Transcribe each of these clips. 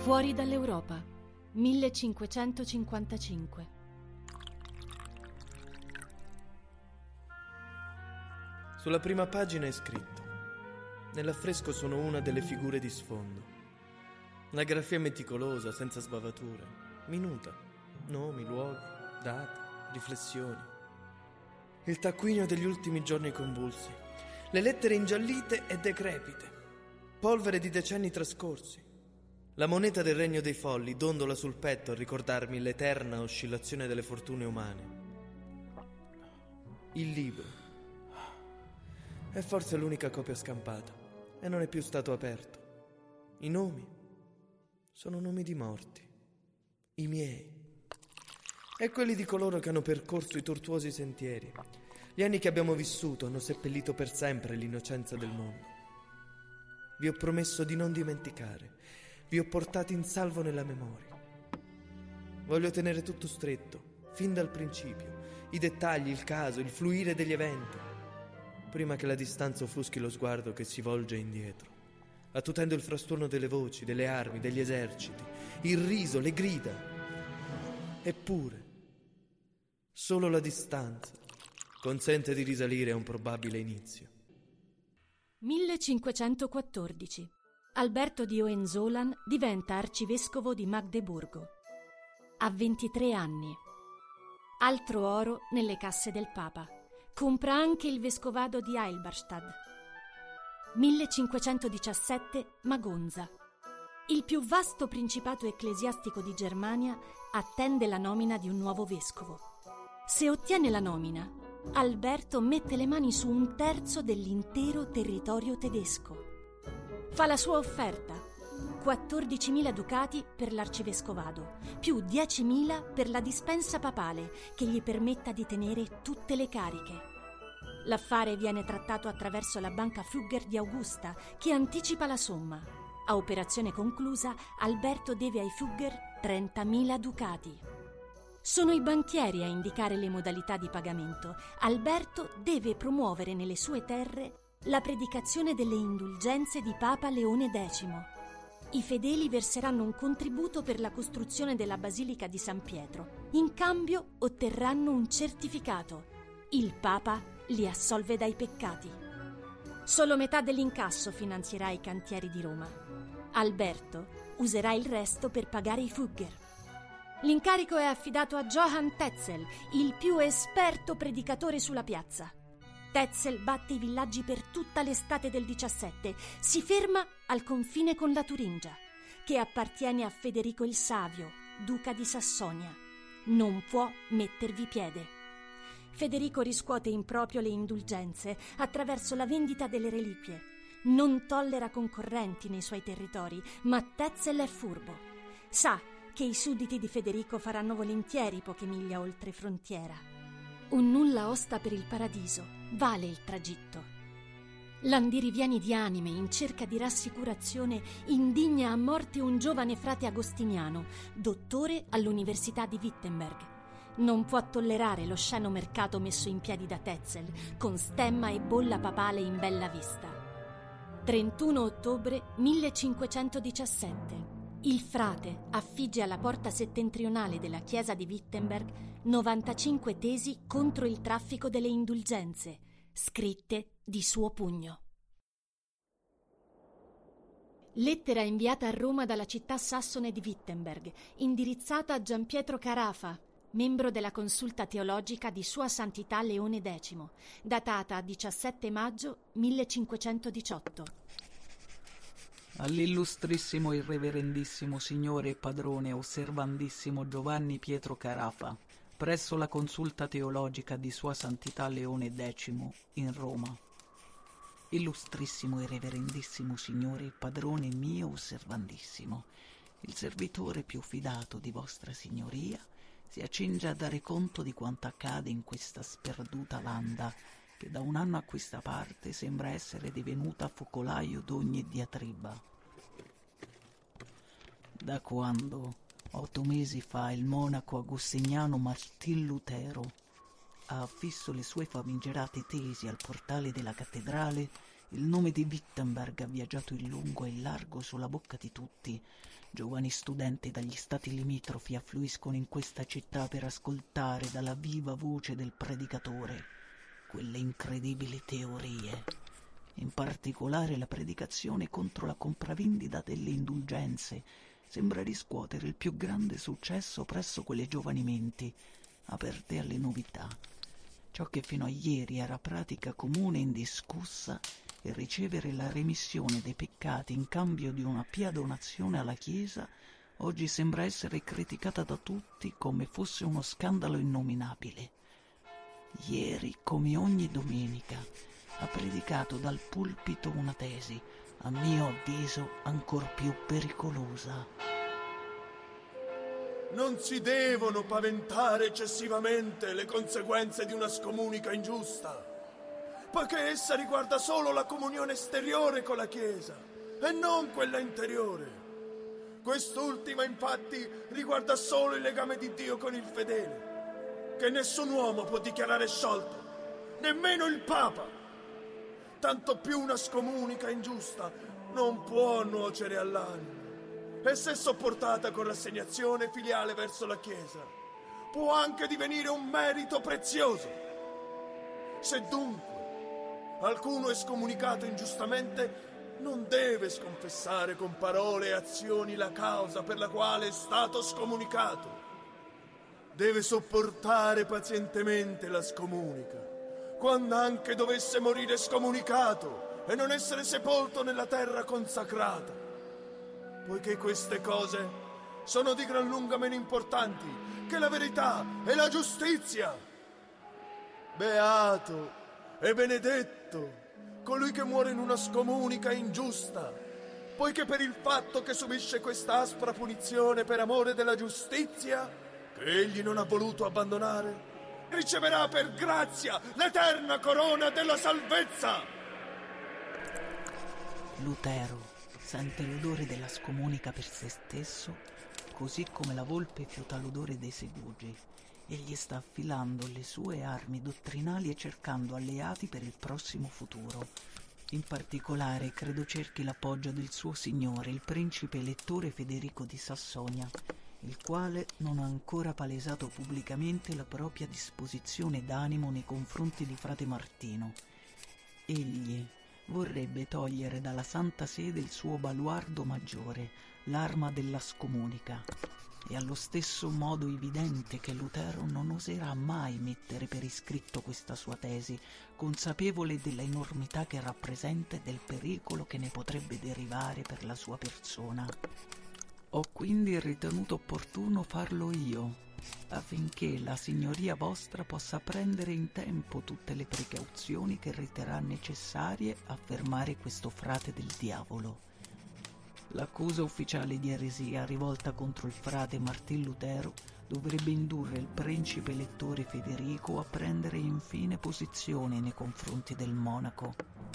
Fuori dall'Europa, 1555. Sulla prima pagina è scritto: nell'affresco sono una delle figure di sfondo. La grafia è meticolosa, senza sbavature, minuta, nomi, luoghi, date, riflessioni. Il taccuino degli ultimi giorni convulsi, le lettere ingiallite e decrepite, polvere di decenni trascorsi. La moneta del regno dei folli dondola sul petto a ricordarmi l'eterna oscillazione delle fortune umane. Il libro è forse l'unica copia scampata e non è più stato aperto. I nomi sono nomi di morti, i miei e quelli di coloro che hanno percorso i tortuosi sentieri. Gli anni che abbiamo vissuto hanno seppellito per sempre l'innocenza del mondo. Vi ho promesso di non dimenticare, vi ho portati in salvo nella memoria. Voglio tenere tutto stretto, fin dal principio, i dettagli, il caso, il fluire degli eventi, prima che la distanza offuschi lo sguardo che si volge indietro, attutendo il frastuono delle voci, delle armi, degli eserciti, il riso, le grida. Eppure, solo la distanza consente di risalire a un probabile inizio. 1514. Alberto di Hohenzollern diventa arcivescovo di Magdeburgo. Ha 23 anni. Altro oro nelle casse del Papa. Compra anche il vescovado di Heilberstadt. 1517. Magonza. Il più vasto principato ecclesiastico di Germania attende la nomina di un nuovo vescovo. Se ottiene la nomina, Alberto mette le mani su un terzo dell'intero territorio tedesco. Fa la sua offerta: 14.000 ducati per l'arcivescovado, più 10.000 per la dispensa papale che gli permetta di tenere tutte le cariche. L'affare viene trattato attraverso la banca Fugger di Augusta, che anticipa la somma. A operazione conclusa, Alberto deve ai Fugger 30.000 ducati. Sono i banchieri a indicare le modalità di pagamento. Alberto deve promuovere nelle sue terre la predicazione delle indulgenze di Papa Leone X. I fedeli verseranno un contributo per la costruzione della Basilica di San Pietro. In cambio otterranno un certificato. Il Papa li assolve dai peccati. Solo metà dell'incasso finanzierà i cantieri di Roma. Alberto userà il resto per pagare i Fugger. L'incarico è affidato a Johann Tetzel, il più esperto predicatore sulla piazza. Tetzel batte i villaggi per tutta l'estate del 17, si ferma al confine con la Turingia, che appartiene a Federico il Savio, duca di Sassonia. Non può mettervi piede. Federico riscuote in proprio le indulgenze attraverso la vendita delle reliquie. Non tollera concorrenti nei suoi territori, ma Tetzel è furbo. Sa che i sudditi di Federico faranno volentieri poche miglia oltre frontiera. Un nulla osta per il paradiso vale il tragitto. Landiriviani di anime in cerca di rassicurazione indigna a morte un giovane frate agostiniano, dottore all'Università di Wittenberg. Non può tollerare lo sceno mercato messo in piedi da Tetzel, con stemma e bolla papale in bella vista. 31 ottobre 1517. Il frate affigge alla porta settentrionale della chiesa di Wittenberg 95 tesi contro il traffico delle indulgenze, scritte di suo pugno. Lettera inviata a Roma dalla città sassone di Wittenberg, indirizzata a Giampietro Carafa, membro della consulta teologica di Sua Santità Leone X, datata 17 maggio 1518. All'illustrissimo irreverendissimo signore e padrone osservandissimo Giovanni Pietro Carafa, presso la consulta teologica di Sua Santità Leone X in Roma. Illustrissimo e reverendissimo signore e padrone mio osservandissimo, il servitore più fidato di vostra signoria si accinge a dare conto di quanto accade in questa sperduta landa, che da un anno a questa parte sembra essere divenuta focolaio d'ogni diatriba. Da quando, 8 mesi fa, il monaco agostiniano Martin Lutero ha affisso le sue famigerate tesi al portale della cattedrale, Il nome di Wittenberg ha viaggiato in lungo e in largo sulla bocca di tutti. Giovani studenti dagli stati limitrofi affluiscono in questa città per ascoltare dalla viva voce del predicatore quelle incredibili teorie. In particolare la predicazione contro la compravendita delle indulgenze sembra riscuotere il più grande successo presso quelle giovani menti aperte alle novità. Ciò che fino a ieri era pratica comune e indiscussa, e ricevere la remissione dei peccati in cambio di una pia donazione alla Chiesa, oggi sembra essere criticata da tutti come fosse uno scandalo innominabile. Ieri, come ogni domenica, ha predicato dal pulpito una tesi, a mio avviso, ancor più pericolosa. Non si devono paventare eccessivamente le conseguenze di una scomunica ingiusta, poiché essa riguarda solo la comunione esteriore con la Chiesa e non quella interiore. Quest'ultima, infatti, riguarda solo il legame di Dio con il fedele, che nessun uomo può dichiarare sciolto, nemmeno il Papa. Tanto più una scomunica ingiusta non può nuocere all'anima, e se sopportata con rassegnazione filiale verso la Chiesa, può anche divenire un merito prezioso. Se dunque qualcuno è scomunicato ingiustamente, non deve sconfessare con parole e azioni la causa per la quale è stato scomunicato. Deve sopportare pazientemente la scomunica, quando anche dovesse morire scomunicato e non essere sepolto nella terra consacrata, poiché queste cose sono di gran lunga meno importanti che la verità e la giustizia. Beato e benedetto colui che muore in una scomunica ingiusta, poiché per il fatto che subisce questa aspra punizione per amore della giustizia, che egli non ha voluto abbandonare, riceverà per grazia l'eterna corona della salvezza. Lutero sente l'odore della scomunica per se stesso, così come la volpe fiuta l'odore dei segugi. Egli sta affilando le sue armi dottrinali e cercando alleati per il prossimo futuro. In particolare credo cerchi l'appoggio del suo signore, il principe elettore Federico di Sassonia, il quale non ha ancora palesato pubblicamente la propria disposizione d'animo nei confronti di frate Martino. Egli vorrebbe togliere dalla Santa Sede il suo baluardo maggiore, l'arma della scomunica. È allo stesso modo evidente che Lutero non oserà mai mettere per iscritto questa sua tesi, consapevole della enormità che rappresenta e del pericolo che ne potrebbe derivare per la sua persona. Ho quindi ritenuto opportuno farlo io, affinché la signoria vostra possa prendere in tempo tutte le precauzioni che riterrà necessarie a fermare questo frate del diavolo. L'accusa ufficiale di eresia rivolta contro il frate Martin Lutero dovrebbe indurre il principe elettore Federico a prendere infine posizione nei confronti del monaco.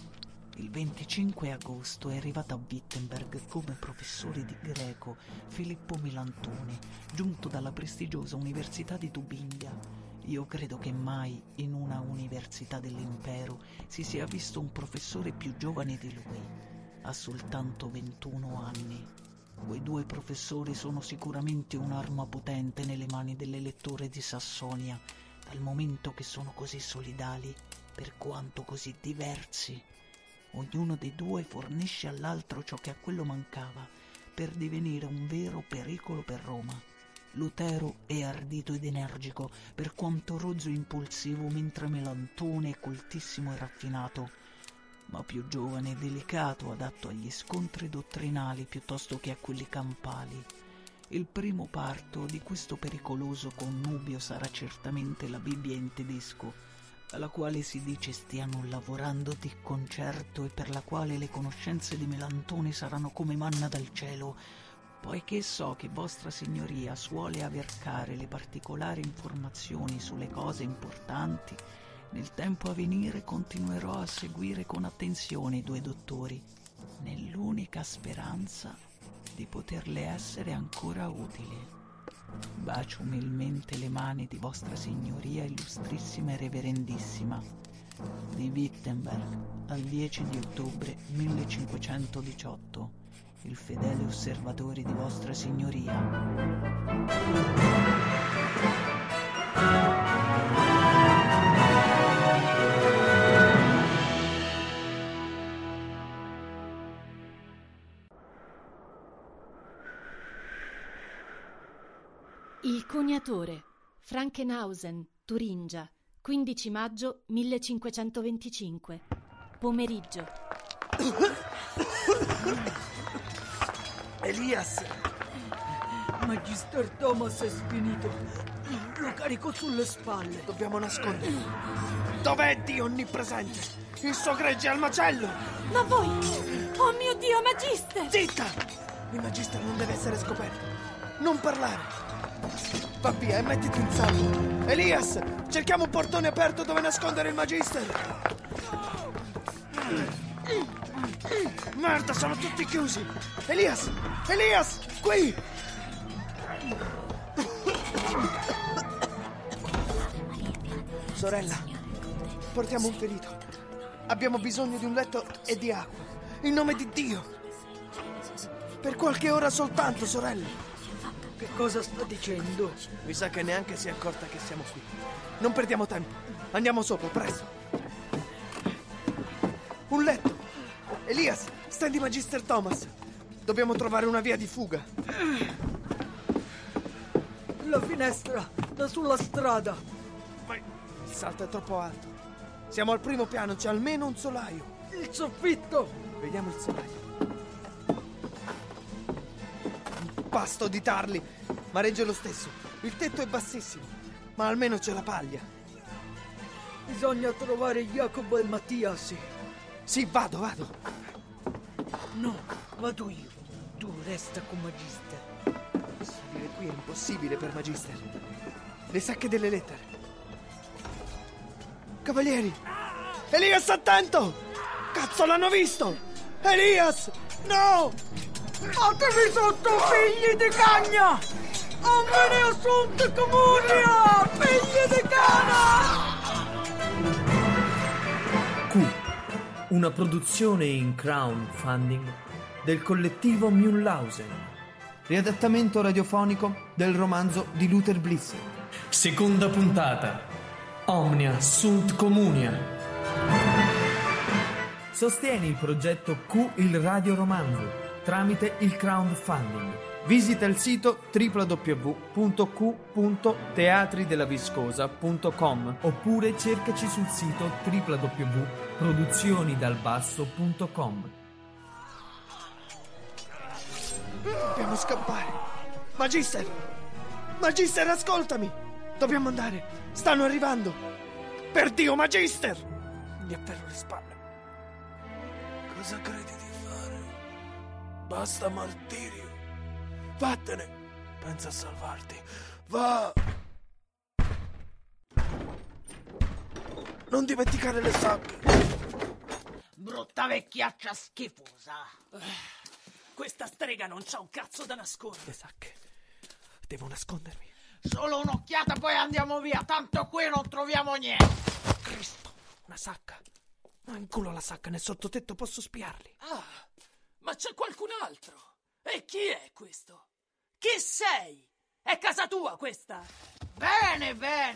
Il 25 agosto è arrivato a Wittenberg come professore di greco Filippo Melantone, giunto dalla prestigiosa Università di Tubinga. Io credo che mai in una università dell'impero si sia visto un professore più giovane di lui. Ha soltanto 21 anni. Quei due professori sono sicuramente un'arma potente nelle mani dell'elettore di Sassonia, dal momento che sono così solidali, per quanto così diversi. Ognuno dei due fornisce all'altro ciò che a quello mancava, per divenire un vero pericolo per Roma. Lutero è ardito ed energico, per quanto rozzo e impulsivo, mentre Melantone è coltissimo e raffinato, ma più giovane e delicato, adatto agli scontri dottrinali piuttosto che a quelli campali. Il primo parto di questo pericoloso connubio sarà certamente la Bibbia in tedesco, alla quale si dice stiano lavorando di concerto e per la quale le conoscenze di Melantone saranno come manna dal cielo, poiché so che vostra signoria suole avercare le particolari informazioni sulle cose importanti. Nel tempo a venire continuerò a seguire con attenzione i due dottori, nell'unica speranza di poterle essere ancora utili. Bacio umilmente le mani di vostra signoria illustrissima e reverendissima. di Wittenberg al 10 di ottobre 1518. Il fedele osservatore di Vostra Signoria. Il coniatore, Frankenhausen, Turingia, 15 maggio 1525. Pomeriggio. Elias! Magister Thomas è sfinito. Lo carico sulle spalle. Dobbiamo nasconderlo. Dov'è Dio onnipresente? Il suo gregge al macello! Ma voi! Oh mio Dio, Magister! Zitta! Il Magister non deve essere scoperto. Non parlare. Va via e mettiti in salvo. Elias, cerchiamo un portone aperto dove nascondere il Magister. Merda, sono tutti chiusi. Elias, qui. Sorella, portiamo un ferito. Abbiamo bisogno di un letto e di acqua. In nome di Dio. Per qualche ora soltanto, sorella. Che cosa sta dicendo? Mi sa che neanche si è accorta che siamo qui. Non perdiamo tempo. Andiamo sopra, presto. Un letto. Elias, stendi Magister Thomas. Dobbiamo trovare una via di fuga. La finestra, da sulla strada. Ma il salto è troppo alto. Siamo al primo piano, c'è almeno un solaio. Il soffitto. Vediamo il solaio. Pasto di tarli, ma regge lo stesso. Il tetto è bassissimo, ma almeno c'è la paglia. Bisogna trovare Jacopo e Mattias. Sì, vado. No, vado io. Tu resta con Magister. Salire qui è impossibile per Magister. Le sacche delle lettere. Cavalieri! Elias, attento! Cazzo, l'hanno visto! Elias! No! Fatevi sotto, figli di cagna! Non ve ne assunte comunia! Figli di cana! Q, una produzione in crowdfunding del collettivo Mühlhausen. Riadattamento radiofonico del romanzo di Luther Blissett. Seconda puntata. Omnia sunt communia. Sostieni il progetto Q il radio romanzo tramite il crowdfunding. Visita il sito www.q.teatridellaviscosa.com oppure cercaci sul sito www.produzionidalbasso.com. Dobbiamo scappare. Magister, ascoltami. Dobbiamo andare. Stanno arrivando. Per Dio, Magister. Mi afferro le spalle. Cosa credi di fare? Basta martirio. Vattene. Pensa a salvarti. Va. Non dimenticare le sacche. Brutta vecchiaccia schifosa. Questa strega non c'ha un cazzo da nascondere. Le sacche. Devo nascondermi. Solo un'occhiata poi andiamo via. Tanto qui non troviamo niente. Cristo, una sacca. Ma in culo la sacca, nel sottotetto posso spiarli. Ah, ma c'è qualcun altro. E chi è questo? Chi sei? È casa tua questa? Bene.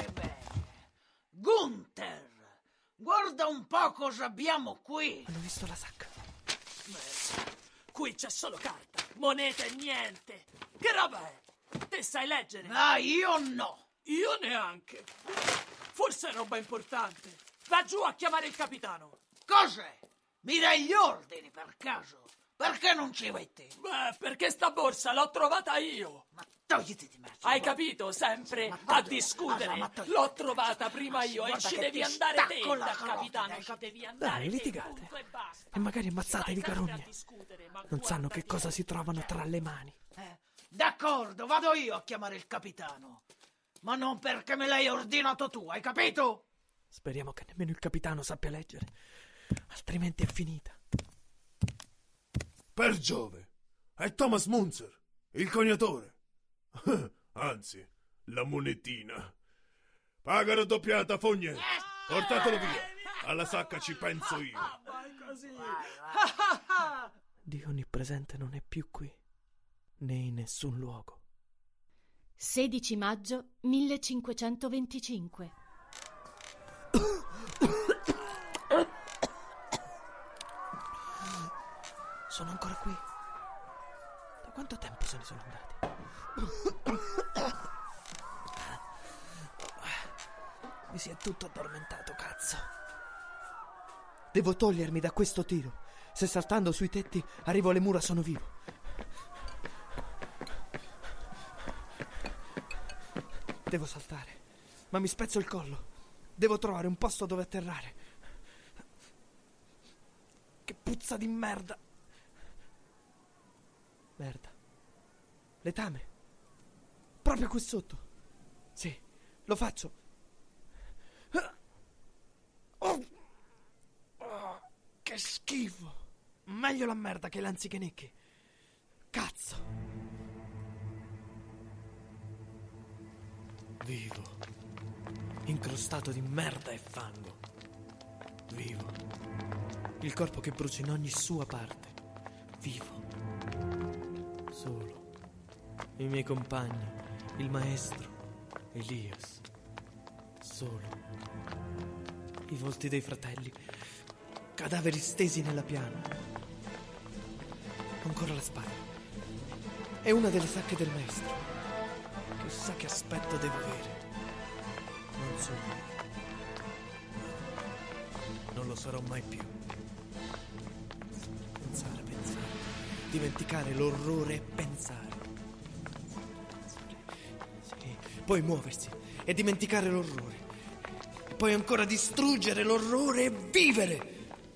Gunther, guarda un po' cosa abbiamo qui. Hanno visto la sacca. Beh, qui c'è solo carta, monete e niente. Che roba è? Te sai leggere? Ah, io no. Io neanche. Forse è roba importante. Va giù a chiamare il capitano. Cos'è? Mi dai gli ordini per caso? Perché non ci metti? Beh, perché sta borsa l'ho trovata io. Ma togliti di mezzo. Hai capito? Sempre a discutere. L'ho trovata prima io e ci devi andare te da capitano. Ci devi andare. Dai, litigate. E magari ammazzate di carogne. Non sanno che cosa si trovano tra le mani. D'accordo, vado io a chiamare il capitano. Ma non perché me l'hai ordinato tu, hai capito? Speriamo che nemmeno il capitano sappia leggere. Altrimenti è finita. Per Giove, è Thomas Munzer, il coniatore. Anzi, la monetina. Paga raddoppiata, fogne. Portatelo via. Alla sacca ci penso io. Vai così. Dio onnipresente non è più qui, né in nessun luogo. 16 maggio 1525. Sono ancora qui. Da quanto tempo se ne sono andati? Mi si è tutto addormentato, cazzo. Devo togliermi da questo tiro. Se saltando sui tetti arrivo alle mura sono vivo. Devo saltare, ma mi spezzo il collo. Devo trovare un posto dove atterrare. Che puzza di merda. Merda. Letame. Proprio qui sotto. Sì, lo faccio. Che schifo. Meglio la merda che l'anzichenecchi. Cazzo. Vivo. Incrostato di merda e fango. Vivo. Il corpo che brucia in ogni sua parte. Vivo. Solo. I miei compagni. Il maestro. Elias. Solo. I volti dei fratelli. Cadaveri stesi nella piana. Ancora la spada. È una delle sacche del maestro. Chissà che aspetto devo avere. Non sono. No. Non lo sarò mai più. Pensare. Dimenticare l'orrore e pensare. Sì. Poi muoversi e dimenticare l'orrore. E poi ancora distruggere l'orrore e vivere.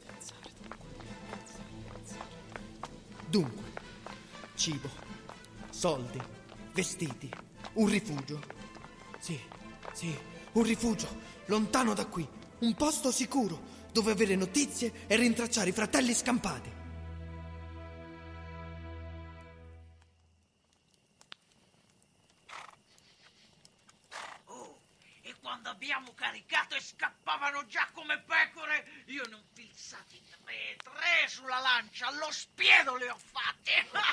Dunque, cibo, soldi, vestiti, un rifugio. Sì, un rifugio, lontano da qui, un posto sicuro, dove avere notizie e rintracciare i fratelli scampati. Oh, e quando abbiamo caricato e scappavano già come pecore, io ne ho filzati tre sulla lancia, allo spiedo le ho fatti.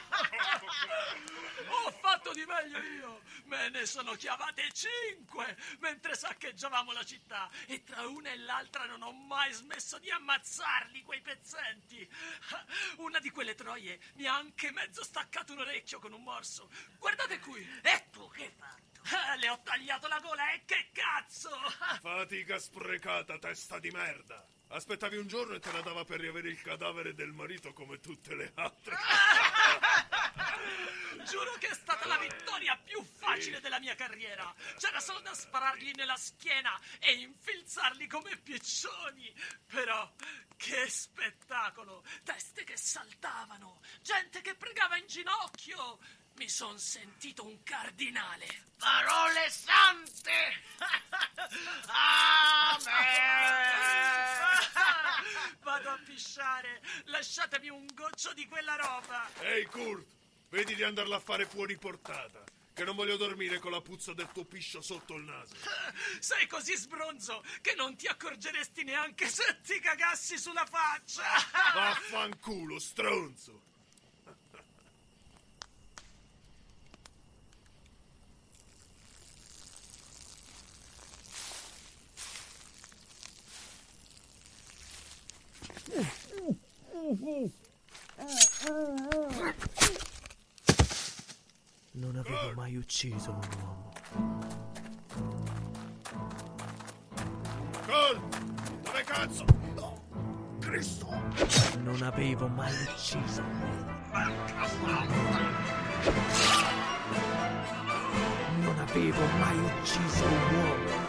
Ho fatto di meglio io. Me ne sono chiamate 5 mentre saccheggiavamo la città, e tra una e l'altra non ho mai smesso di ammazzarli, quei pezzenti. Una di quelle troie mi ha anche mezzo staccato un orecchio con un morso. Guardate qui. E tu che hai fatto? Le ho tagliato la gola, e che cazzo! Fatica sprecata, testa di merda. Aspettavi un giorno e te la dava per riavere il cadavere del marito come tutte le altre. Giuro che è stata la vittoria più facile della mia carriera. C'era solo da sparargli nella schiena e infilzarli come piccioni. Però che spettacolo! Teste che saltavano, gente che pregava in ginocchio. Mi son sentito un cardinale. Parole sante! Amen! Vado a pisciare. Lasciatemi un goccio di quella roba. Ehi, Kurt, vedi di andarla a fare fuori portata, che non voglio dormire con la puzza del tuo piscio sotto il naso. Sei così sbronzo che non ti accorgeresti neanche se ti cagassi sulla faccia. Vaffanculo, stronzo. Non avevo mai ucciso un uomo. Col! Dove cazzo? No! Cristo! Non avevo mai ucciso un uomo. Non avevo mai ucciso un uomo.